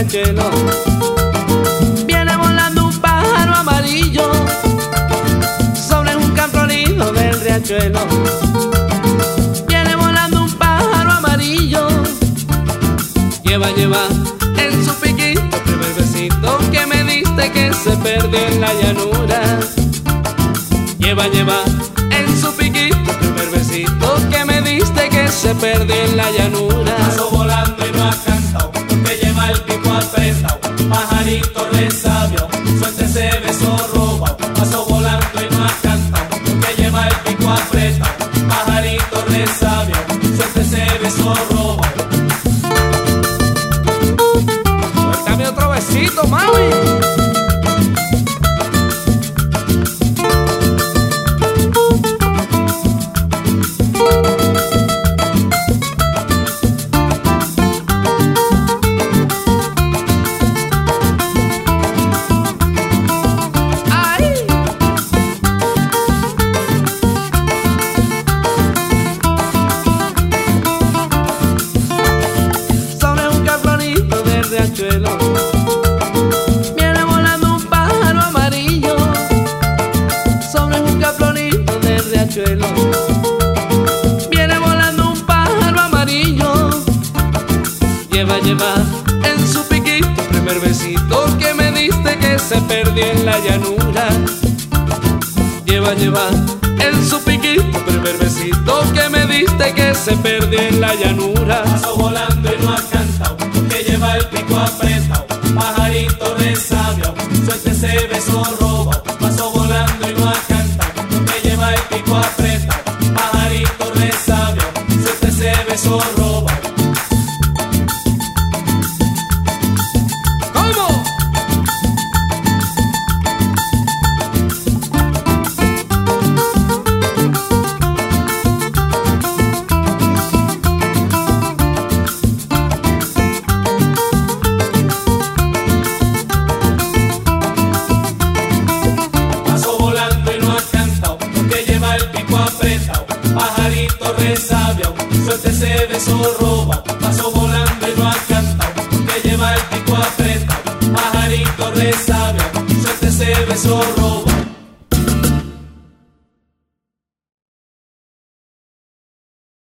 riachuelo. Viene volando un pájaro amarillo sobre un campronilo del riachuelo. Viene volando un pájaro amarillo. Lleva en su piquito el primer besito que me diste que se perdió en la llanura. Lleva en su piquito el primer besito que me diste que se perdió en la llanura. Pasó volando y no ha cantado porque lleva el pico apretado. Pajarito resabio, suelta ese beso robado. Pasó volando y no ha cantado porque lleva el pico apretado. Pajarito resabio, suelta ese beso robado. Suéltame otro besito, mami. Viene volando un pájaro amarillo sobre un caplonito del riachuelo. Viene volando un pájaro amarillo. Lleva en su piquito el primer besito que me diste que se perdió en la llanura. Lleva en su piquito el primer besito que me diste que se perdió en la llanura. Pasó volando y no ha cantado porque lleva el pico apretado. Pajarito resabio, suelta ese beso robado. Pasó volando y no ha cantado porque lleva el pico apretado. Pajarito resabio, suelta ese beso robado. ¿Cómo? Pajarito resabio, suelta ese beso robado. Pasó volando y no ha cantado porque lleva el pico apretado. Pajarito resabio, suelta ese beso robado.